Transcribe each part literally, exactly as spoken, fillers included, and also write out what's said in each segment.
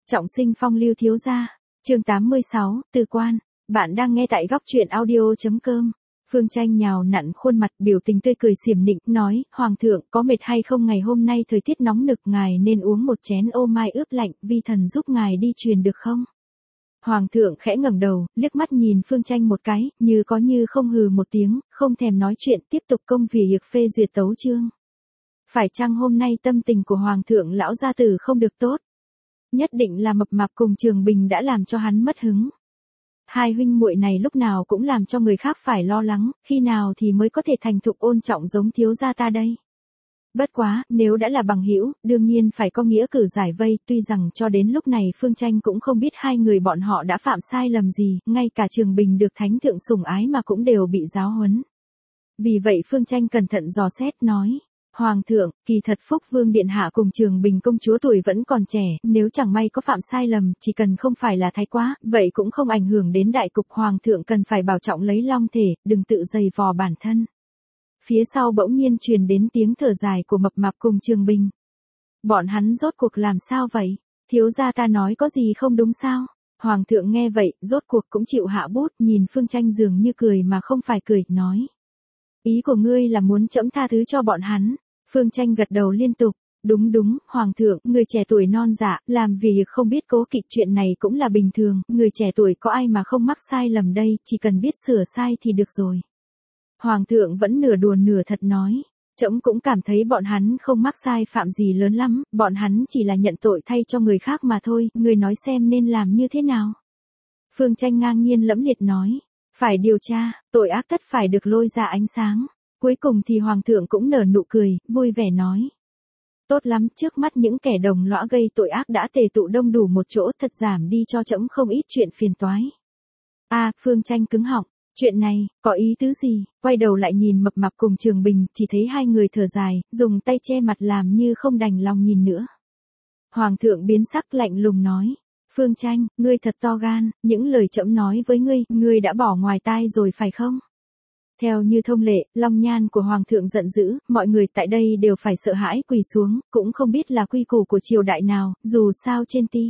Trọng sinh phong lưu thiếu gia, chương tám mươi sáu, Từ quan. Bạn đang nghe tại góc truyện audio.com. Phương Tranh nhào nặn khuôn mặt, biểu tình tươi cười xiểm nịnh, nói, Hoàng thượng, có mệt hay không, ngày hôm nay thời tiết nóng nực, ngài nên uống một chén ô mai ướp lạnh, vi thần giúp ngài đi truyền được không? Hoàng thượng khẽ ngẩng đầu, liếc mắt nhìn Phương Tranh một cái, như có như không, hừ một tiếng, không thèm nói chuyện, tiếp tục công việc phê duyệt tấu chương. Phải chăng hôm nay tâm tình của Hoàng thượng lão gia tử không được tốt? Nhất định là Mập Mạp cùng Trường Bình đã làm cho hắn mất hứng. Hai huynh muội này lúc nào cũng làm cho người khác phải lo lắng, khi nào thì mới có thể thành thục ôn trọng giống thiếu gia ta đây. Bất quá, nếu đã là bằng hữu, đương nhiên phải có nghĩa cử giải vây, tuy rằng cho đến lúc này Phương Tranh cũng không biết hai người bọn họ đã phạm sai lầm gì, ngay cả Trường Bình được thánh thượng sủng ái mà cũng đều bị giáo huấn. Vì vậy Phương Tranh cẩn thận dò xét nói. Hoàng thượng, kỳ thật Phúc Vương Điện Hạ cùng Trường Bình công chúa tuổi vẫn còn trẻ, nếu chẳng may có phạm sai lầm, chỉ cần không phải là thái quá, vậy cũng không ảnh hưởng đến đại cục. Hoàng thượng cần phải bảo trọng lấy long thể, đừng tự dày vò bản thân. Phía sau bỗng nhiên truyền đến tiếng thở dài của Mập Mạp cùng Trường Bình. Bọn hắn rốt cuộc làm sao vậy? Thiếu gia ta nói có gì không đúng sao? Hoàng thượng nghe vậy, rốt cuộc cũng chịu hạ bút, nhìn Phương Tranh dường như cười mà không phải cười, nói. Ý của ngươi là muốn trẫm tha thứ cho bọn hắn. Phương Tranh gật đầu liên tục. Đúng đúng, Hoàng thượng, người trẻ tuổi non dạ, làm việc không biết cố kỵ, chuyện này cũng là bình thường, người trẻ tuổi có ai mà không mắc sai lầm đây, chỉ cần biết sửa sai thì được rồi. Hoàng thượng vẫn nửa đùa nửa thật nói. Trẫm cũng cảm thấy bọn hắn không mắc sai phạm gì lớn lắm, bọn hắn chỉ là nhận tội thay cho người khác mà thôi, người nói xem nên làm như thế nào. Phương Tranh ngang nhiên lẫm liệt nói. Phải điều tra, tội ác tất phải được lôi ra ánh sáng. Cuối cùng thì Hoàng thượng cũng nở nụ cười, vui vẻ nói. Tốt lắm, trước mắt những kẻ đồng lõa gây tội ác đã tề tụ đông đủ một chỗ, thật giảm đi cho trẫm không ít chuyện phiền toái. A, à, Phương Tranh cứng họng, chuyện này, có ý tứ gì? Quay đầu lại nhìn Mập Mạp cùng Trường Bình, chỉ thấy hai người thở dài, dùng tay che mặt làm như không đành lòng nhìn nữa. Hoàng thượng biến sắc lạnh lùng nói. Phương Tranh, ngươi thật to gan, những lời trẫm nói với ngươi, ngươi đã bỏ ngoài tai rồi phải không? Theo như thông lệ, long nhan của Hoàng thượng giận dữ, mọi người tại đây đều phải sợ hãi quỳ xuống, cũng không biết là quy củ của triều đại nào, dù sao trên ti.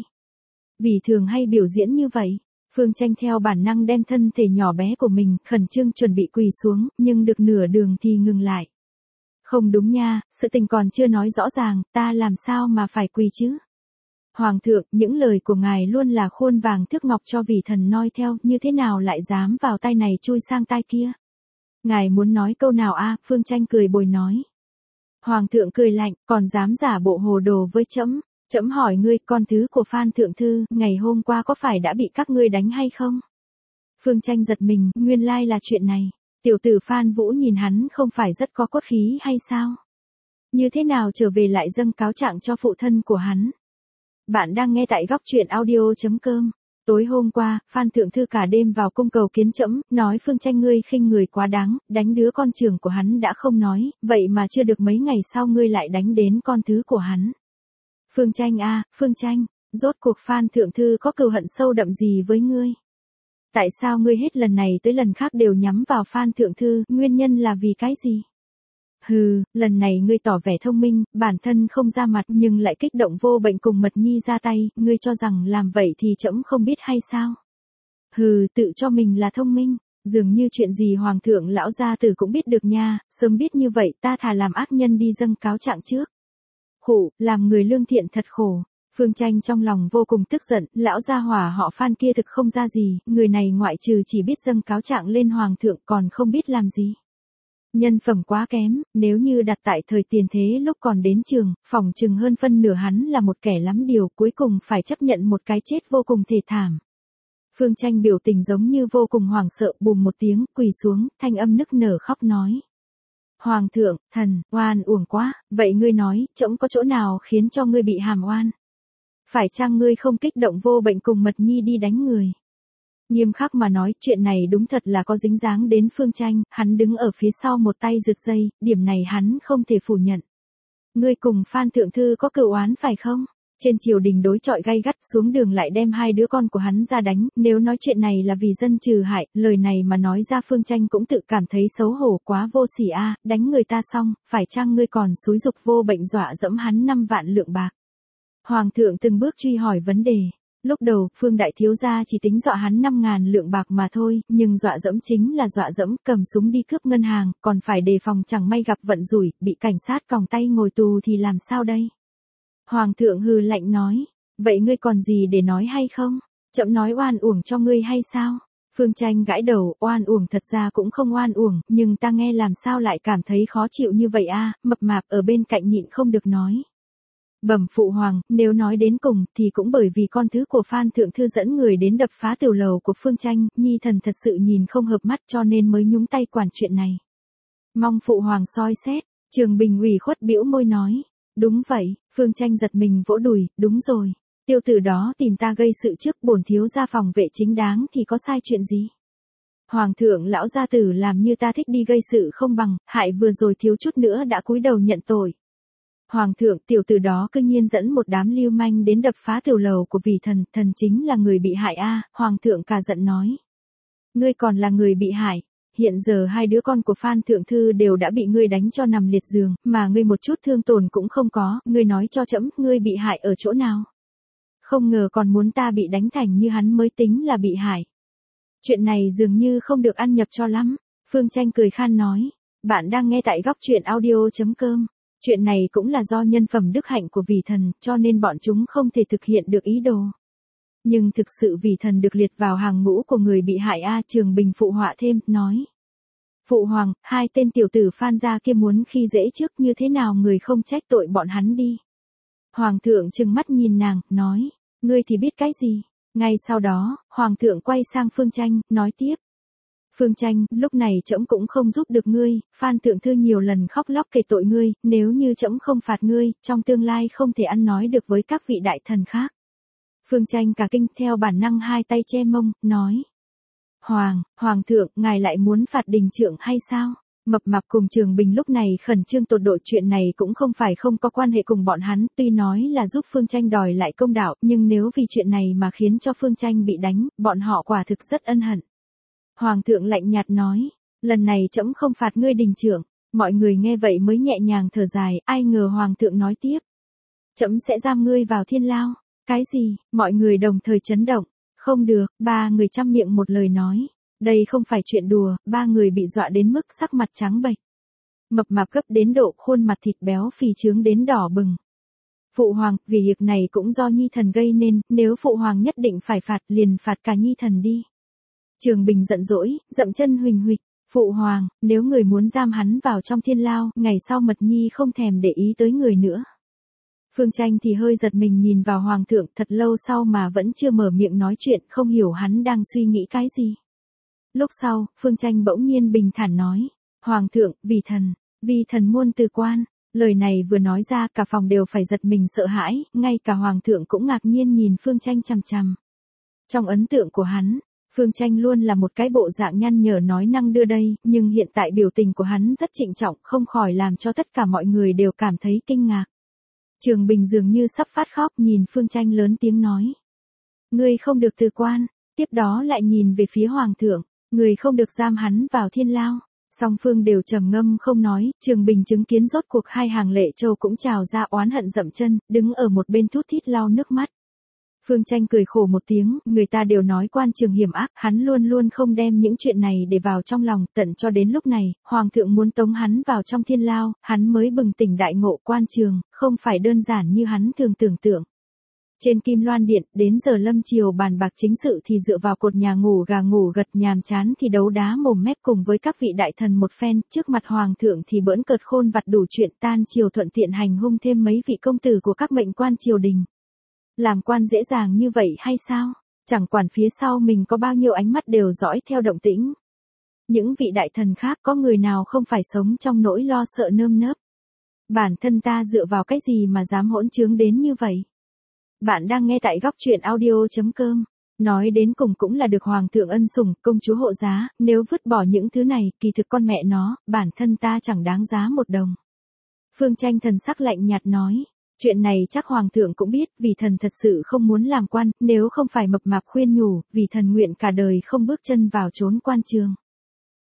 Vì thường hay biểu diễn như vậy, Phương Tranh theo bản năng đem thân thể nhỏ bé của mình, khẩn trương chuẩn bị quỳ xuống, nhưng được nửa đường thì ngừng lại. Không đúng nha, sự tình còn chưa nói rõ ràng, ta làm sao mà phải quỳ chứ? Hoàng thượng, những lời của ngài luôn là khuôn vàng thước ngọc cho vì thần noi theo, như thế nào lại dám vào tay này chui sang tai kia? Ngài muốn nói câu nào a? À? Phương Tranh cười bồi nói. Hoàng thượng cười lạnh, còn dám giả bộ hồ đồ với trẫm? Trẫm hỏi ngươi, con thứ của Phan thượng thư, ngày hôm qua có phải đã bị các ngươi đánh hay không? Phương Tranh giật mình, nguyên lai là chuyện này. Tiểu tử Phan Vũ nhìn hắn không phải rất có cốt khí hay sao? Như thế nào trở về lại dâng cáo trạng cho phụ thân của hắn? Bạn đang nghe tại góc truyện audio.com. Tối hôm qua, Phan thượng thư cả đêm vào cung cầu kiến trẫm, nói Phương Tranh ngươi khinh người quá đáng, đánh đứa con trưởng của hắn đã không nói, vậy mà chưa được mấy ngày sau ngươi lại đánh đến con thứ của hắn. Phương Tranh a, à, Phương Tranh, rốt cuộc Phan thượng thư có cừu hận sâu đậm gì với ngươi? Tại sao ngươi hết lần này tới lần khác đều nhắm vào Phan thượng thư, nguyên nhân là vì cái gì? Hừ, lần này ngươi tỏ vẻ thông minh, bản thân không ra mặt nhưng lại kích động Vô Bệnh cùng Mật Nhi ra tay, ngươi cho rằng làm vậy thì trẫm không biết hay sao? Hừ, tự cho mình là thông minh, dường như chuyện gì Hoàng thượng lão gia tử cũng biết được nha, sớm biết như vậy ta thà làm ác nhân đi dâng cáo trạng trước. Khổ, làm người lương thiện thật khổ. Phương Tranh trong lòng vô cùng tức giận, lão gia hỏa họ Phan kia thực không ra gì, người này ngoại trừ chỉ biết dâng cáo trạng lên Hoàng thượng còn không biết làm gì. Nhân phẩm quá kém, nếu như đặt tại thời tiền thế lúc còn đến trường, phỏng chừng hơn phân nửa hắn là một kẻ lắm điều, cuối cùng phải chấp nhận một cái chết vô cùng thê thảm. Phương Tranh biểu tình giống như vô cùng hoảng sợ, bùm một tiếng, quỳ xuống, thanh âm nức nở khóc nói. Hoàng thượng, thần, oan uổng quá, vậy ngươi nói, trẫm có chỗ nào khiến cho ngươi bị hàm oan? Phải chăng ngươi không kích động Vô Bệnh cùng Mật Nhi đi đánh người? Nghiêm khắc mà nói, chuyện này đúng thật là có dính dáng đến Phương Tranh, hắn đứng ở phía sau một tay giật dây, điểm này hắn không thể phủ nhận. Ngươi cùng Phan thượng thư có cừu oán phải không? Trên triều đình đối chọi gay gắt, xuống đường lại đem hai đứa con của hắn ra đánh, nếu nói chuyện này là vì dân trừ hại, lời này mà nói ra Phương Tranh cũng tự cảm thấy xấu hổ quá vô sỉ a, đánh người ta xong, phải chăng ngươi còn xúi giục Vô Bệnh dọa dẫm hắn năm vạn lượng bạc? Hoàng thượng từng bước truy hỏi vấn đề. Lúc đầu, Phương đại thiếu gia chỉ tính dọa hắn năm ngàn lượng bạc mà thôi, nhưng dọa dẫm chính là dọa dẫm, cầm súng đi cướp ngân hàng, còn phải đề phòng chẳng may gặp vận rủi, bị cảnh sát còng tay ngồi tù thì làm sao đây? Hoàng thượng hừ lạnh nói, vậy ngươi còn gì để nói hay không? Trẫm nói oan uổng cho ngươi hay sao? Phương Tranh gãi đầu, oan uổng thật ra cũng không oan uổng, nhưng ta nghe làm sao lại cảm thấy khó chịu như vậy a? Mập mạp ở bên cạnh nhịn không được nói. Bẩm phụ hoàng, nếu nói đến cùng, thì cũng bởi vì con thứ của Phan Thượng Thư dẫn người đến đập phá tiểu lầu của Phương Tranh, nhi thần thật sự nhìn không hợp mắt cho nên mới nhúng tay quản chuyện này. Mong phụ hoàng soi xét, Trường Bình ủy khuất bĩu môi nói. Đúng vậy, Phương Tranh giật mình vỗ đùi, đúng rồi. Tiêu tử đó tìm ta gây sự trước bổn thiếu gia phòng vệ chính đáng thì có sai chuyện gì? Hoàng thượng lão gia tử làm như ta thích đi gây sự không bằng, hại vừa rồi thiếu chút nữa đã cúi đầu nhận tội. Hoàng thượng tiểu tử đó cư nhiên dẫn một đám lưu manh đến đập phá tiểu lầu của vị thần, thần chính là người bị hại a. Hoàng thượng cả giận nói. Ngươi còn là người bị hại, hiện giờ hai đứa con của Phan Thượng Thư đều đã bị ngươi đánh cho nằm liệt giường, mà ngươi một chút thương tổn cũng không có, ngươi nói cho trẫm, ngươi bị hại ở chỗ nào? Không ngờ còn muốn ta bị đánh thành như hắn mới tính là bị hại. Chuyện này dường như không được ăn nhập cho lắm. Phương Tranh cười khan nói, bạn đang nghe tại góc truyện audio chấm com. Chuyện này cũng là do nhân phẩm đức hạnh của vị thần, cho nên bọn chúng không thể thực hiện được ý đồ. Nhưng thực sự vị thần được liệt vào hàng ngũ của người bị hại a. Trường Bình phụ họa thêm, nói. Phụ hoàng, hai tên tiểu tử Phan gia kia muốn khi dễ trước như thế nào người không trách tội bọn hắn đi. Hoàng thượng trừng mắt nhìn nàng, nói, ngươi thì biết cái gì. Ngay sau đó, Hoàng thượng quay sang Phương Tranh, nói tiếp. Phương Tranh, lúc này trẫm cũng không giúp được ngươi, Phan Thượng Thư nhiều lần khóc lóc kể tội ngươi, nếu như trẫm không phạt ngươi, trong tương lai không thể ăn nói được với các vị đại thần khác. Phương Tranh cả kinh theo bản năng hai tay che mông, nói. Hoàng, Hoàng thượng, ngài lại muốn phạt đình trượng hay sao? Mập mạp cùng Trường Bình lúc này khẩn trương tột độ, chuyện này cũng không phải không có quan hệ cùng bọn hắn, tuy nói là giúp Phương Tranh đòi lại công đạo, nhưng nếu vì chuyện này mà khiến cho Phương Tranh bị đánh, bọn họ quả thực rất ân hận. Hoàng thượng lạnh nhạt nói, lần này trẫm không phạt ngươi đình trượng. Mọi người nghe vậy mới nhẹ nhàng thở dài, ai ngờ Hoàng thượng nói tiếp. Trẫm sẽ giam ngươi vào thiên lao. Cái gì? Mọi người đồng thời chấn động. Không được, ba người chăm miệng một lời nói. Đây không phải chuyện đùa, ba người bị dọa đến mức sắc mặt trắng bệch. Mập mạp gấp đến độ khuôn mặt thịt béo phì trướng đến đỏ bừng. Phụ hoàng, vì việc này cũng do nhi thần gây nên, nếu phụ hoàng nhất định phải phạt liền phạt cả nhi thần đi. Trường Bình giận dỗi, dậm chân huỳnh huỵch, phụ hoàng, nếu người muốn giam hắn vào trong thiên lao, ngày sau Mật Nhi không thèm để ý tới người nữa. Phương Tranh thì hơi giật mình nhìn vào Hoàng thượng thật lâu sau mà vẫn chưa mở miệng nói chuyện, không hiểu hắn đang suy nghĩ cái gì. Lúc sau, Phương Tranh bỗng nhiên bình thản nói, Hoàng thượng, vì thần, vì thần muôn từ quan. Lời này vừa nói ra cả phòng đều phải giật mình sợ hãi, ngay cả Hoàng thượng cũng ngạc nhiên nhìn Phương Tranh chằm chằm. Trong ấn tượng của hắn, Phương Tranh luôn là một cái bộ dạng nhăn nhở nói năng đưa đây, nhưng hiện tại biểu tình của hắn rất trịnh trọng, không khỏi làm cho tất cả mọi người đều cảm thấy kinh ngạc. Trường Bình dường như sắp phát khóc nhìn Phương Tranh lớn tiếng nói. Ngươi không được từ quan, tiếp đó lại nhìn về phía Hoàng thượng, người không được giam hắn vào thiên lao. Song phương đều trầm ngâm không nói, Trường Bình chứng kiến rốt cuộc hai hàng lệ châu cũng trào ra oán hận dậm chân, đứng ở một bên thút thít lau nước mắt. Phương Tranh cười khổ một tiếng, người ta đều nói quan trường hiểm ác, hắn luôn luôn không đem những chuyện này để vào trong lòng, tận cho đến lúc này, Hoàng thượng muốn tống hắn vào trong thiên lao, hắn mới bừng tỉnh đại ngộ quan trường, không phải đơn giản như hắn thường tưởng tượng. Trên Kim Loan Điện, đến giờ lâm chiều bàn bạc chính sự thì dựa vào cột nhà ngủ gà ngủ gật, nhàm chán thì đấu đá mồm mép cùng với các vị đại thần một phen, trước mặt Hoàng thượng thì bỡn cợt khôn vặt đủ chuyện, tan chiều thuận tiện hành hung thêm mấy vị công tử của các mệnh quan triều đình. Làm quan dễ dàng như vậy hay sao? Chẳng quản phía sau mình có bao nhiêu ánh mắt đều dõi theo động tĩnh. Những vị đại thần khác có người nào không phải sống trong nỗi lo sợ nơm nớp. Bản thân ta dựa vào cái gì mà dám hỗn trướng đến như vậy? Bạn đang nghe tại góc truyện audio chấm com. Nói đến cùng cũng là được Hoàng thượng ân sủng, công chúa hộ giá, nếu vứt bỏ những thứ này, kỳ thực con mẹ nó, bản thân ta chẳng đáng giá một đồng. Phương Tranh thần sắc lạnh nhạt nói. Chuyện này chắc Hoàng thượng cũng biết, vì thần thật sự không muốn làm quan, nếu không phải mập mạp khuyên nhủ, vì thần nguyện cả đời không bước chân vào chốn quan trường.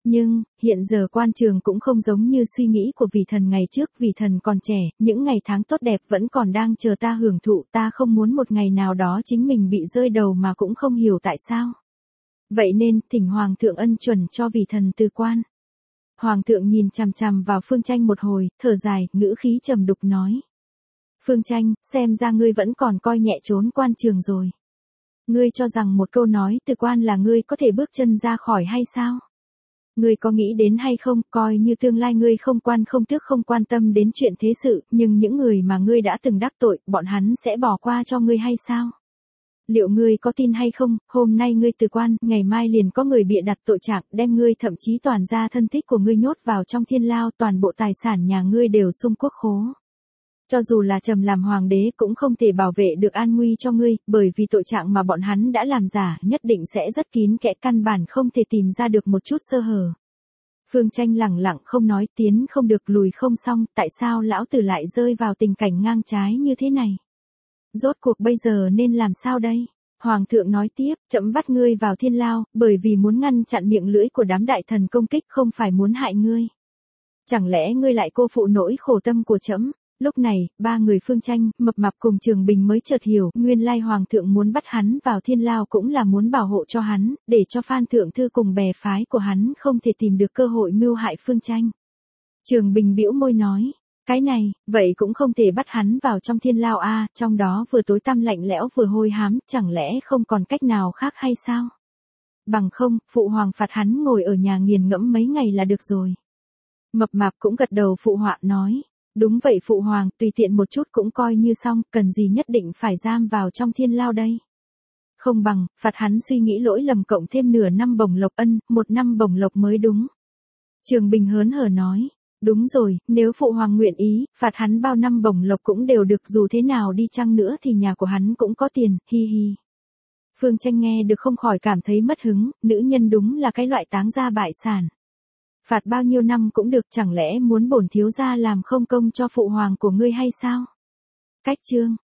Nhưng, hiện giờ quan trường cũng không giống như suy nghĩ của vị thần ngày trước, vị thần còn trẻ, những ngày tháng tốt đẹp vẫn còn đang chờ ta hưởng thụ, ta không muốn một ngày nào đó chính mình bị rơi đầu mà cũng không hiểu tại sao. Vậy nên, thỉnh Hoàng thượng ân chuẩn cho vị thần từ quan. Hoàng thượng nhìn chằm chằm vào Phương Tranh một hồi, thở dài, ngữ khí trầm đục nói. Phương Tranh, xem ra ngươi vẫn còn coi nhẹ trốn quan trường rồi. Ngươi cho rằng một câu nói từ quan là ngươi có thể bước chân ra khỏi hay sao? Ngươi có nghĩ đến hay không, coi như tương lai ngươi không quan không tước không quan tâm đến chuyện thế sự, nhưng những người mà ngươi đã từng đắc tội, bọn hắn sẽ bỏ qua cho ngươi hay sao? Liệu ngươi có tin hay không, hôm nay ngươi từ quan, ngày mai liền có người bịa đặt tội trạng, đem ngươi thậm chí toàn gia thân thích của ngươi nhốt vào trong thiên lao, toàn bộ tài sản nhà ngươi đều sung quốc khố. Cho dù là trầm làm hoàng đế cũng không thể bảo vệ được an nguy cho ngươi, bởi vì tội trạng mà bọn hắn đã làm giả, nhất định sẽ rất kín kẽ, căn bản không thể tìm ra được một chút sơ hở. Phương Tranh lẳng lặng không nói, tiến không được lùi không xong, tại sao lão tử lại rơi vào tình cảnh ngang trái như thế này? Rốt cuộc bây giờ nên làm sao đây? Hoàng thượng nói tiếp, trẫm bắt ngươi vào thiên lao, bởi vì muốn ngăn chặn miệng lưỡi của đám đại thần công kích, không phải muốn hại ngươi. Chẳng lẽ ngươi lại cô phụ nỗi khổ tâm của trẫm? Lúc này, ba người Phương Tranh, Mập Mạp cùng Trường Bình mới chợt hiểu, nguyên lai Hoàng thượng muốn bắt hắn vào thiên lao cũng là muốn bảo hộ cho hắn, để cho Phan Thượng Thư cùng bè phái của hắn không thể tìm được cơ hội mưu hại Phương Tranh. Trường Bình bĩu môi nói, cái này, vậy cũng không thể bắt hắn vào trong thiên lao a, à, trong đó vừa tối tăm lạnh lẽo vừa hôi hám, chẳng lẽ không còn cách nào khác hay sao? Bằng không, phụ hoàng phạt hắn ngồi ở nhà nghiền ngẫm mấy ngày là được rồi. Mập Mạp cũng gật đầu phụ họa nói. Đúng vậy phụ hoàng, tùy tiện một chút cũng coi như xong, cần gì nhất định phải giam vào trong thiên lao đây. Không bằng, phạt hắn suy nghĩ lỗi lầm cộng thêm nửa năm bổng lộc ân, một năm bổng lộc mới đúng. Trường Bình hớn hở nói, đúng rồi, nếu phụ hoàng nguyện ý, phạt hắn bao năm bổng lộc cũng đều được, dù thế nào đi chăng nữa thì nhà của hắn cũng có tiền, hi hi. Phương Tranh nghe được không khỏi cảm thấy mất hứng, nữ nhân đúng là cái loại táng gia bại sản. Phạt bao nhiêu năm cũng được, chẳng lẽ muốn bổn thiếu gia làm không công cho phụ hoàng của ngươi hay sao? Cách chương